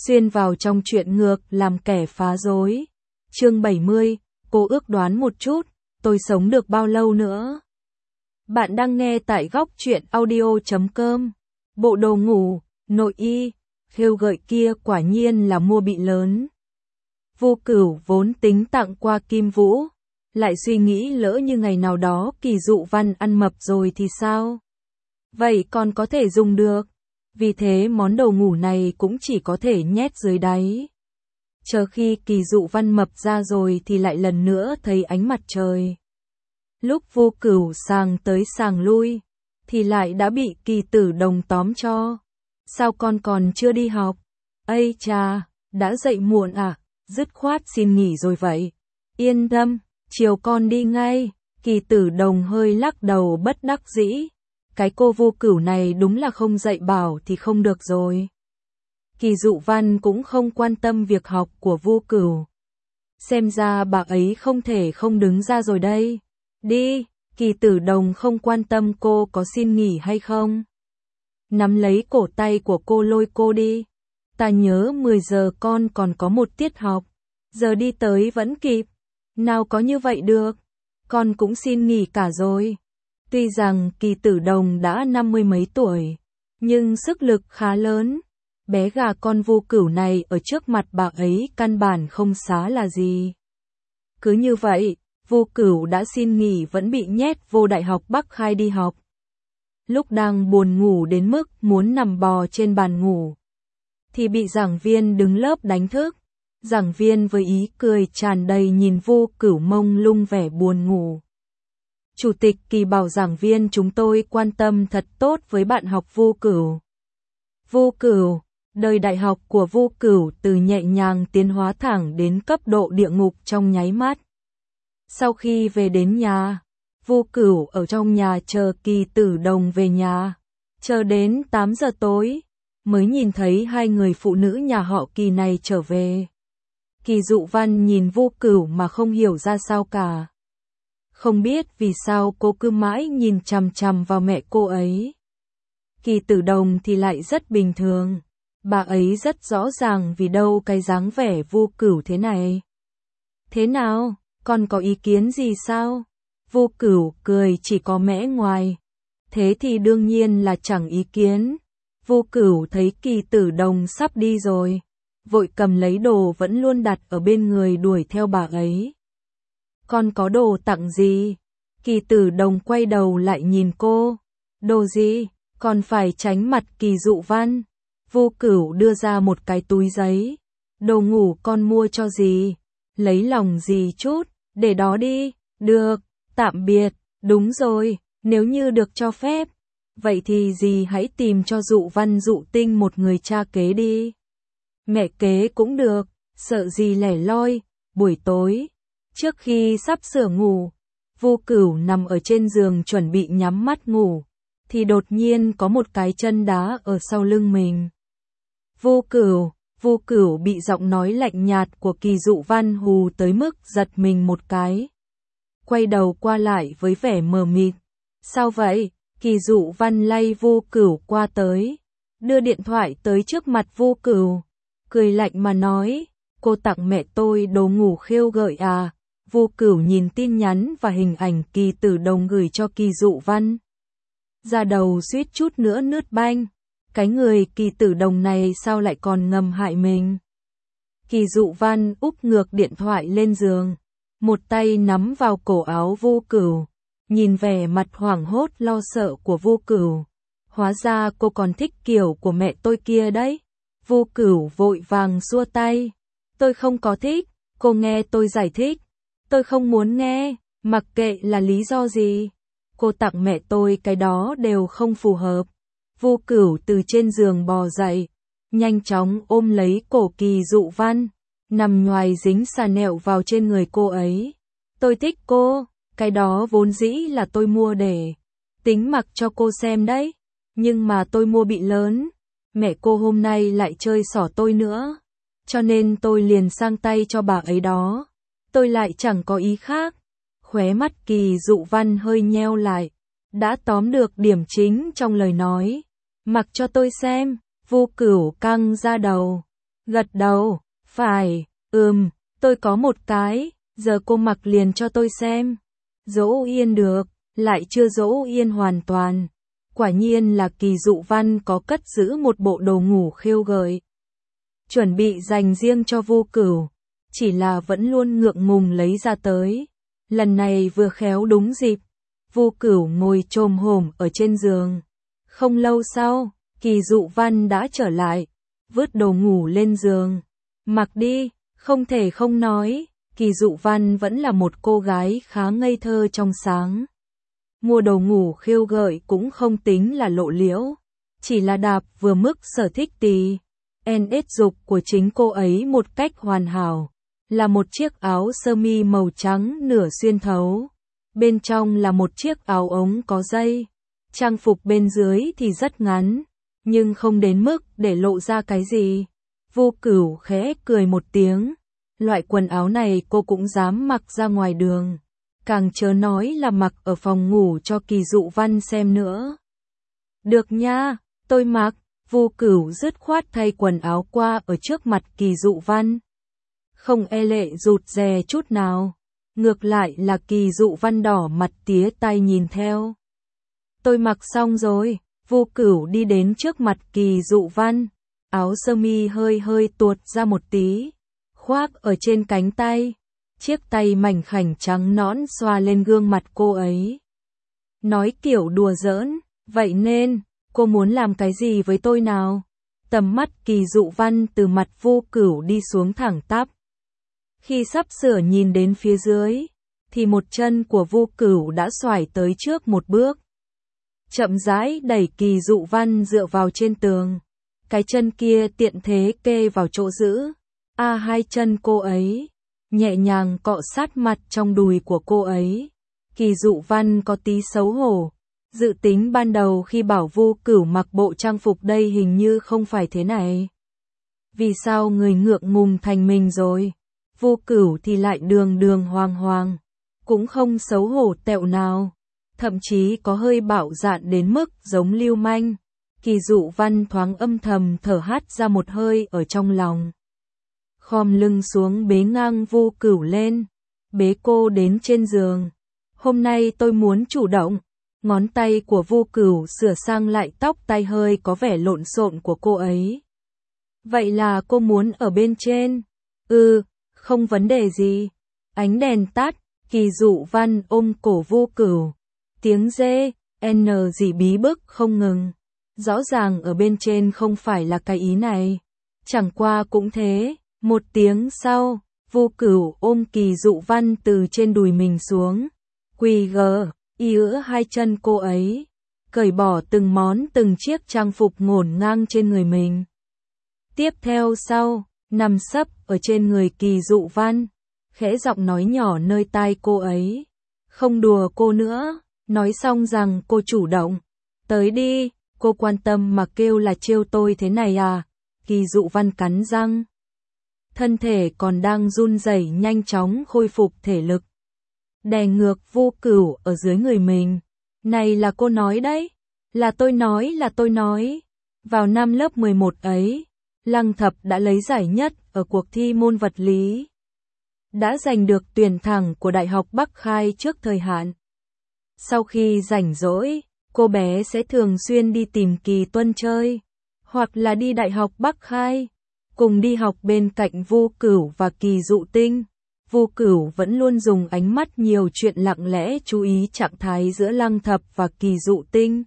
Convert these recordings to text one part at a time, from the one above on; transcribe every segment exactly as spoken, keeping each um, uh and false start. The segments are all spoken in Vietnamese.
xuyên vào trong chuyện ngược làm kẻ phá rối. Chương bảy mươi, cô ước đoán một chút, tôi sống được bao lâu nữa? Bạn đang nghe tại góc truyện audio chấm com. Bộ đồ ngủ, nội y, khêu gợi kia quả nhiên là mua bị lớn. Vô Cửu vốn tính tặng qua Kim Vũ, lại suy nghĩ lỡ như ngày nào đó Kỳ Dụ Văn ăn mập rồi thì sao? Vậy còn có thể dùng được. Vì thế món đồ ngủ này cũng chỉ có thể nhét dưới đáy. Chờ khi Kỳ Dụ Văn mập ra rồi thì lại lần nữa thấy ánh mặt trời. Lúc Vô Cửu sàng tới sàng lui, thì lại đã bị Kỳ Tử Đồng tóm cho. Sao con còn chưa đi học? Ây cha, đã dậy muộn à? Dứt khoát xin nghỉ rồi vậy. Yên tâm, chiều con đi ngay. Kỳ Tử Đồng hơi lắc đầu bất đắc dĩ. Cái cô Vô Cửu này đúng là không dạy bảo thì không được rồi. Kỳ Dụ Văn cũng không quan tâm việc học của Vô Cửu. Xem ra bà ấy không thể không đứng ra rồi đây. Đi, Kỳ Tử Đồng không quan tâm cô có xin nghỉ hay không. Nắm lấy cổ tay của cô lôi cô đi. Ta nhớ mười giờ con còn có một tiết học. Giờ đi tới vẫn kịp. Nào có như vậy được. Con cũng xin nghỉ cả rồi. Tuy rằng Kỳ Tử Đồng đã năm mươi mấy tuổi, nhưng sức lực khá lớn. Bé gà con Vô Cửu này ở trước mặt bà ấy căn bản không xá là gì. Cứ như vậy, Vô Cửu đã xin nghỉ vẫn bị nhét vô Đại học Bắc Khai đi học. Lúc đang buồn ngủ đến mức muốn nằm bò trên bàn ngủ, thì bị giảng viên đứng lớp đánh thức. Giảng viên với ý cười tràn đầy nhìn Vô Cửu mông lung vẻ buồn ngủ. Chủ tịch Kỳ bảo giảng viên chúng tôi quan tâm thật tốt với bạn học Vô Cửu. Vô Cửu, đời đại học của Vô Cửu từ nhẹ nhàng tiến hóa thẳng đến cấp độ địa ngục trong nháy mắt. Sau khi về đến nhà, Vô Cửu ở trong nhà chờ Kỳ Tử Đồng về nhà. Chờ đến tám giờ tối, mới nhìn thấy hai người phụ nữ nhà họ Kỳ này trở về. Kỳ Dụ Văn nhìn Vô Cửu mà không hiểu ra sao cả. Không biết vì sao cô cứ mãi nhìn chằm chằm vào mẹ cô ấy. Kỳ Tử Đồng thì lại rất bình thường. Bà ấy rất rõ ràng vì đâu cái dáng vẻ Vô Cửu thế này. Thế nào, con có ý kiến gì sao? Vô Cửu cười chỉ có mẽ ngoài. Thế thì đương nhiên là chẳng ý kiến. Vô Cửu thấy Kỳ Tử Đồng sắp đi rồi, vội cầm lấy đồ vẫn luôn đặt ở bên người đuổi theo bà ấy. Con có đồ tặng gì? Kỳ Tử Đồng quay đầu lại nhìn cô. Đồ gì? Còn phải tránh mặt Kỳ Dụ Văn. Vô Cửu đưa ra một cái túi giấy. Đồ ngủ con mua cho gì? Lấy lòng gì chút, để đó đi. Được, tạm biệt. Đúng rồi, nếu như được cho phép, vậy thì dì hãy tìm cho Dụ Văn Dụ Tinh một người cha kế đi. Mẹ kế cũng được, sợ gì lẻ loi. Buổi tối, trước khi sắp sửa ngủ, Vô Cửu nằm ở trên giường chuẩn bị nhắm mắt ngủ, thì đột nhiên có một cái chân đá ở sau lưng mình. Vô Cửu, Vô Cửu bị giọng nói lạnh nhạt của Kỳ Dụ Văn hù tới mức giật mình một cái. Quay đầu qua lại với vẻ mờ mịt. Sao vậy? Kỳ Dụ Văn lay Vô Cửu qua tới, đưa điện thoại tới trước mặt Vô Cửu, cười lạnh mà nói, cô tặng mẹ tôi đồ ngủ khêu gợi à? Vô Cửu nhìn tin nhắn và hình ảnh Kỳ Tử Đồng gửi cho Kỳ Dụ Văn. Da đầu suýt chút nữa nứt banh. Cái người Kỳ Tử Đồng này sao lại còn ngầm hại mình? Kỳ Dụ Văn úp ngược điện thoại lên giường, một tay nắm vào cổ áo Vô Cửu, nhìn vẻ mặt hoảng hốt lo sợ của Vô Cửu. Hóa ra cô còn thích kiểu của mẹ tôi kia đấy. Vô Cửu vội vàng xua tay. Tôi không có thích, cô nghe tôi giải thích. Tôi không muốn nghe, mặc kệ là lý do gì. Cô tặng mẹ tôi cái đó đều không phù hợp. Vô Cửu từ trên giường bò dậy, nhanh chóng ôm lấy cổ Kỳ Dụ Văn, nằm nhoài dính xà nẹo vào trên người cô ấy. Tôi thích cô, cái đó vốn dĩ là tôi mua để tính mặc cho cô xem đấy. Nhưng mà tôi mua bị lớn, mẹ cô hôm nay lại chơi xỏ tôi nữa, cho nên tôi liền sang tay cho bà ấy đó. Tôi lại chẳng có ý khác. Khóe mắt Kỳ Dụ Văn hơi nheo lại, đã tóm được điểm chính trong lời nói. Mặc cho tôi xem. Vô Cửu căng ra đầu, Gật đầu, phải, ừm, tôi có một cái, giờ cô mặc liền cho tôi xem. Dỗ yên được, lại chưa dỗ yên hoàn toàn. Quả nhiên là Kỳ Dụ Văn có cất giữ một bộ đồ ngủ khêu gợi. Chuẩn bị dành riêng cho Vu Cửu, chỉ là vẫn luôn ngượng ngùng lấy ra tới. Lần này vừa khéo đúng dịp, Vu Cửu ngồi chồm hổm ở trên giường. Không lâu sau, Kỳ Dụ Văn đã trở lại, vứt đồ ngủ lên giường. Mặc đi, không thể không nói, Kỳ Dụ Văn vẫn là một cô gái khá ngây thơ trong sáng. Mua đồ ngủ khêu gợi cũng không tính là lộ liễu, chỉ là đạp vừa mức sở thích tì. En ết dục của chính cô ấy một cách hoàn hảo, là một chiếc áo sơ mi màu trắng nửa xuyên thấu. Bên trong là một chiếc áo ống có dây. Trang phục bên dưới thì rất ngắn, nhưng không đến mức để lộ ra cái gì. Vu Cửu khẽ cười một tiếng. Loại quần áo này cô cũng dám mặc ra ngoài đường. Càng chớ nói là mặc ở phòng ngủ cho Kỳ Dụ Văn xem nữa. Được nha, tôi mặc. Vu Cửu dứt khoát thay quần áo qua ở trước mặt Kỳ Dụ Văn. Không e lệ rụt rè chút nào. Ngược lại là Kỳ Dụ Văn đỏ mặt tía tay nhìn theo. Tôi mặc xong rồi. Vu Cửu đi đến trước mặt Kỳ Dụ Văn. Áo sơ mi hơi hơi tuột ra một tí, khoác ở trên cánh tay. Chiếc tay mảnh khảnh trắng nõn xoa lên gương mặt cô ấy. Nói kiểu đùa giỡn, vậy nên, cô muốn làm cái gì với tôi nào? Tầm mắt Kỳ Dụ Văn từ mặt Vu Cửu đi xuống thẳng tắp. Khi sắp sửa nhìn đến phía dưới, thì một chân của Vu Cửu đã xoải tới trước một bước. Chậm rãi đẩy Kỳ Dụ Văn dựa vào trên tường. Cái chân kia tiện thế kê vào chỗ giữ. A hai chân cô ấy, nhẹ nhàng cọ sát mặt trong đùi của cô ấy. Kỳ Dụ Văn có tí xấu hổ. Dự tính ban đầu khi bảo Vu Cửu mặc bộ trang phục đây hình như không phải thế này. Vì sao người ngượng ngùng thành mình rồi? Vu Cửu thì lại đường đường hoàng hoàng, cũng không xấu hổ tẹo nào, thậm chí có hơi bạo dạn đến mức giống lưu manh. Kỳ Dụ Văn thoáng âm thầm thở hắt ra một hơi ở trong lòng. Khom lưng xuống bế ngang Vu Cửu lên, bế cô đến trên giường. Hôm nay tôi muốn chủ động. Ngón tay của Vu Cửu sửa sang lại tóc tai hơi có vẻ lộn xộn của cô ấy. Vậy là cô muốn ở bên trên? Ừ, không vấn đề gì. Ánh đèn tắt, Kỳ Dụ Văn ôm cổ Vu Cửu. Tiếng dê, n gì bí bức không ngừng. Rõ ràng ở bên trên không phải là cái ý này. Chẳng qua cũng thế. Một tiếng sau, Vu Cửu ôm Kỳ Dụ Văn từ trên đùi mình xuống. Quỳ gờ, y ữa hai chân cô ấy. Cởi bỏ từng món từng chiếc trang phục ngổn ngang trên người mình. Tiếp theo sau, nằm sấp ở trên người Kỳ Dụ Văn. Khẽ giọng nói nhỏ nơi tai cô ấy. Không đùa cô nữa. Nói xong rằng cô chủ động. Tới đi, cô quan tâm mà kêu là trêu tôi thế này à? Kỳ Dụ Văn cắn răng. Thân thể còn đang run rẩy nhanh chóng khôi phục thể lực. Đè ngược Vu Cửu ở dưới người mình. Này là cô nói đấy. Là tôi nói là tôi nói. Vào năm lớp mười một ấy, Lăng Thập đã lấy giải nhất ở cuộc thi môn vật lý. Đã giành được tuyển thẳng của Đại học Bắc Khai trước thời hạn. Sau khi rảnh rỗi, cô bé sẽ thường xuyên đi tìm Kỳ Tuân chơi, hoặc là đi Đại học Bắc Khai, cùng đi học bên cạnh Vu Cửu và Kỳ Dụ Tinh. Vu Cửu vẫn luôn dùng ánh mắt nhiều chuyện lặng lẽ chú ý trạng thái giữa Lăng Thập và Kỳ Dụ Tinh.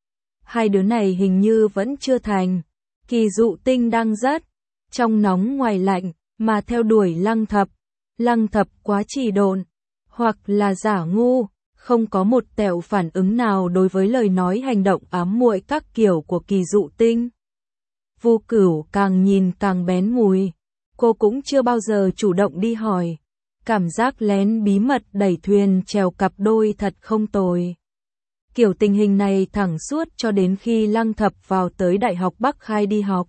Hai đứa này hình như vẫn chưa thành. Kỳ Dụ Tinh đang rất trong nóng ngoài lạnh mà theo đuổi Lăng Thập. Lăng Thập quá trì độn, hoặc là giả ngu, không có một tẹo phản ứng nào đối với lời nói hành động ám muội các kiểu của Kỳ Dụ Tinh. Vu Cửu càng nhìn càng bén mùi. Cô cũng chưa bao giờ chủ động đi hỏi. Cảm giác lén bí mật đẩy thuyền chèo cặp đôi thật không tồi. Kiểu tình hình này thẳng suốt cho đến khi Lăng Thập vào tới Đại học Bắc Khai đi học.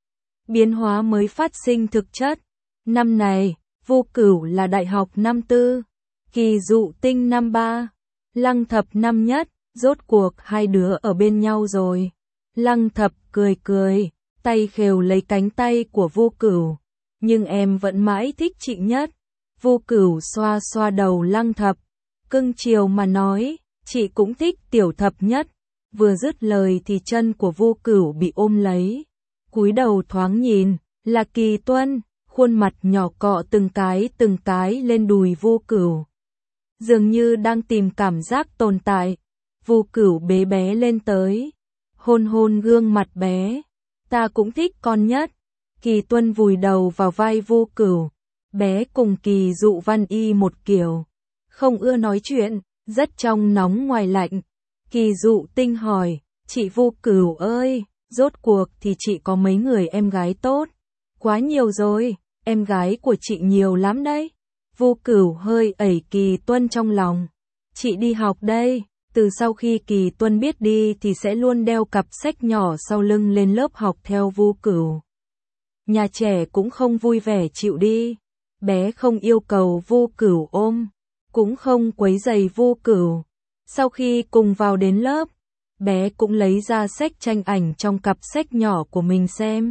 Biến hóa mới phát sinh thực chất. Năm này, Vu Cửu là đại học năm tư, Kỳ Dụ Tinh năm ba, Lăng Thập năm nhất, rốt cuộc hai đứa ở bên nhau rồi. Lăng Thập cười cười, tay khều lấy cánh tay của Vô Cửu. Nhưng em vẫn mãi thích chị nhất. Vô Cửu xoa xoa đầu Lăng Thập, cưng chiều mà nói, chị cũng thích Tiểu Thập nhất. Vừa dứt lời thì chân của Vô Cửu bị ôm lấy. Cúi đầu thoáng nhìn, là Kỳ Tuân, khuôn mặt nhỏ cọ từng cái từng cái lên đùi Vô Cửu. Dường như đang tìm cảm giác tồn tại. Vô Cửu bế bé lên tới, hôn hôn gương mặt bé. Ta cũng thích con nhất. Kỳ Tuân vùi đầu vào vai Vô Cửu. Bé cùng Kỳ Dụ Văn y một kiểu. Không ưa nói chuyện, rất trong nóng ngoài lạnh. Kỳ Dụ Tinh hỏi, chị Vô Cửu ơi, rốt cuộc thì chị có mấy người em gái tốt? Quá nhiều rồi, em gái của chị nhiều lắm đấy. Vô Cửu hơi ẩy Kỳ Tuân trong lòng. Chị đi học đây. Từ sau khi Kỳ Tuân biết đi thì sẽ luôn đeo cặp sách nhỏ sau lưng lên lớp học theo Vô Cửu. Nhà trẻ cũng không vui vẻ chịu đi. Bé không yêu cầu Vô Cửu ôm, cũng không quấy rầy Vô Cửu. Sau khi cùng vào đến lớp, bé cũng lấy ra sách tranh ảnh trong cặp sách nhỏ của mình xem.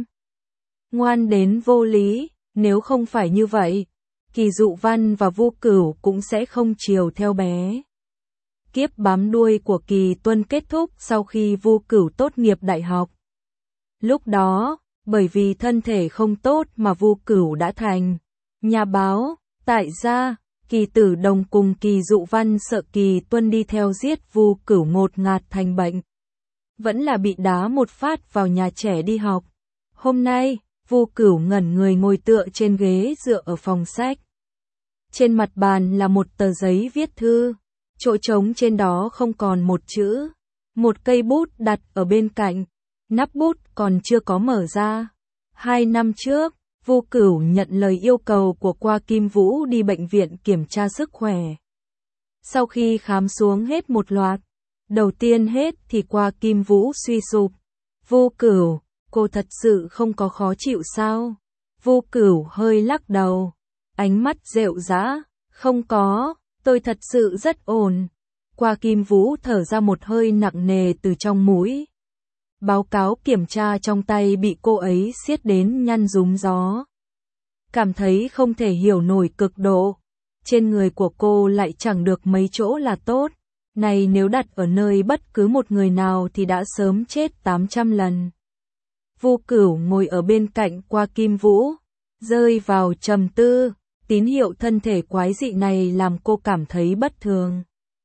Ngoan đến vô lý, nếu không phải như vậy, Kỳ Dụ Văn và Vô Cửu cũng sẽ không chiều theo bé. Kiếp bám đuôi của Kỳ Tuân kết thúc sau khi Vô Cửu tốt nghiệp đại học. Lúc đó, bởi vì thân thể không tốt mà Vô Cửu đã thành nhà báo. Tại gia, Kỳ Tử Đồng cùng Kỳ Dụ Văn sợ Kỳ Tuân đi theo giết Vô Cửu ngột ngạt thành bệnh. Vẫn là bị đá một phát vào nhà trẻ đi học. Hôm nay, Vô Cửu ngẩn người ngồi tựa trên ghế dựa ở phòng sách. Trên mặt bàn là một tờ giấy viết thư. Chỗ trống trên đó không còn một chữ. Một cây bút đặt ở bên cạnh. Nắp bút còn chưa có mở ra. Hai năm trước, Vô Cửu nhận lời yêu cầu của Qua Kim Vũ đi bệnh viện kiểm tra sức khỏe. Sau khi khám xuống hết một loạt, đầu tiên hết thì Qua Kim Vũ suy sụp. Vô Cửu, cô thật sự không có khó chịu sao? Vô Cửu hơi lắc đầu, ánh mắt rệu rã, không có, tôi thật sự rất ổn. Qua Kim Vũ thở ra một hơi nặng nề từ trong mũi. Báo cáo kiểm tra trong tay bị cô ấy siết đến nhăn rúm gió. Cảm thấy không thể hiểu nổi cực độ. Trên người của cô lại chẳng được mấy chỗ là tốt. Này nếu đặt ở nơi bất cứ một người nào thì đã sớm chết tám trăm lần. Vô Cửu ngồi ở bên cạnh Qua Kim Vũ, rơi vào trầm tư. Tín hiệu thân thể quái dị này làm cô cảm thấy bất thường.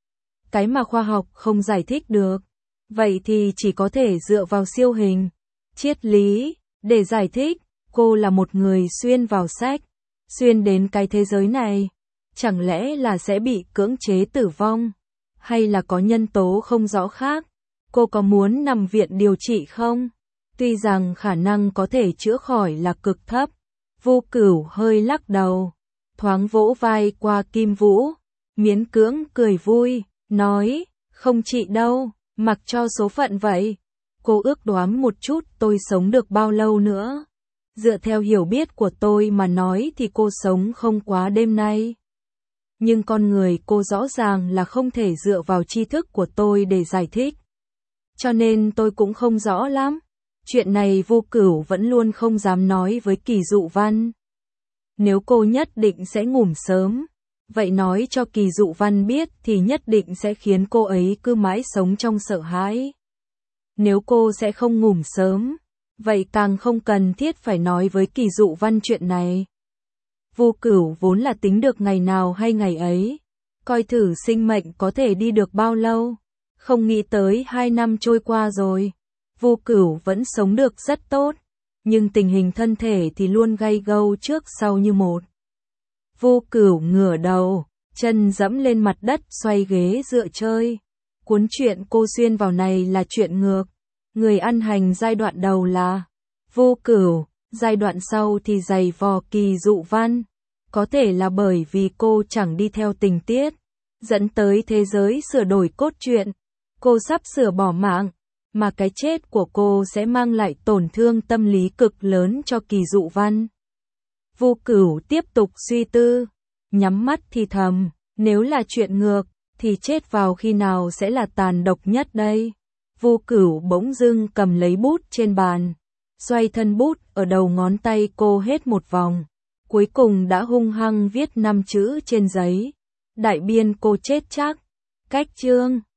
Cái mà khoa học không giải thích được. Vậy thì chỉ có thể dựa vào siêu hình, triết lý, để giải thích. Cô là một người xuyên vào sách, xuyên đến cái thế giới này. Chẳng lẽ là sẽ bị cưỡng chế tử vong? Hay là có nhân tố không rõ khác? Cô có muốn nằm viện điều trị không? Tuy rằng khả năng có thể chữa khỏi là cực thấp. Vô Cửu hơi lắc đầu, thoáng vỗ vai Qua Kim Vũ, miễn cưỡng cười vui, nói, không chị đâu, mặc cho số phận vậy. Cô ước đoán một chút tôi sống được bao lâu nữa. Dựa theo hiểu biết của tôi mà nói thì cô sống không quá đêm nay. Nhưng con người cô rõ ràng là không thể dựa vào tri thức của tôi để giải thích. Cho nên tôi cũng không rõ lắm. Chuyện này Vô Cửu vẫn luôn không dám nói với Kỳ Dụ Văn. Nếu cô nhất định sẽ ngủ sớm, vậy nói cho Kỳ Dụ Văn biết thì nhất định sẽ khiến cô ấy cứ mãi sống trong sợ hãi. Nếu cô sẽ không ngủ sớm, vậy càng không cần thiết phải nói với Kỳ Dụ Văn chuyện này. Vô Cửu vốn là tính được ngày nào hay ngày ấy, coi thử sinh mệnh có thể đi được bao lâu. Không nghĩ tới hai năm trôi qua rồi, Vô Cửu vẫn sống được rất tốt, nhưng tình hình thân thể thì luôn gay gâu trước sau như một. Vô Cửu ngửa đầu, chân dẫm lên mặt đất xoay ghế dựa chơi. Cuốn truyện cô xuyên vào này là chuyện ngược. Người ăn hành giai đoạn đầu là Vô Cửu, giai đoạn sau thì giày vò Kỳ Dụ Văn. Có thể là bởi vì cô chẳng đi theo tình tiết, dẫn tới thế giới sửa đổi cốt truyện. Cô sắp sửa bỏ mạng, mà cái chết của cô sẽ mang lại tổn thương tâm lý cực lớn cho Kỳ Dụ Văn. Vô Cửu tiếp tục suy tư, nhắm mắt thì thầm, nếu là chuyện ngược, thì chết vào khi nào sẽ là tàn độc nhất đây? Vô Cửu bỗng dưng cầm lấy bút trên bàn, Xoay thân bút ở đầu ngón tay cô hết một vòng. Cuối cùng đã hung hăng viết năm chữ trên giấy. Đại biên cô chết chắc. Cách chương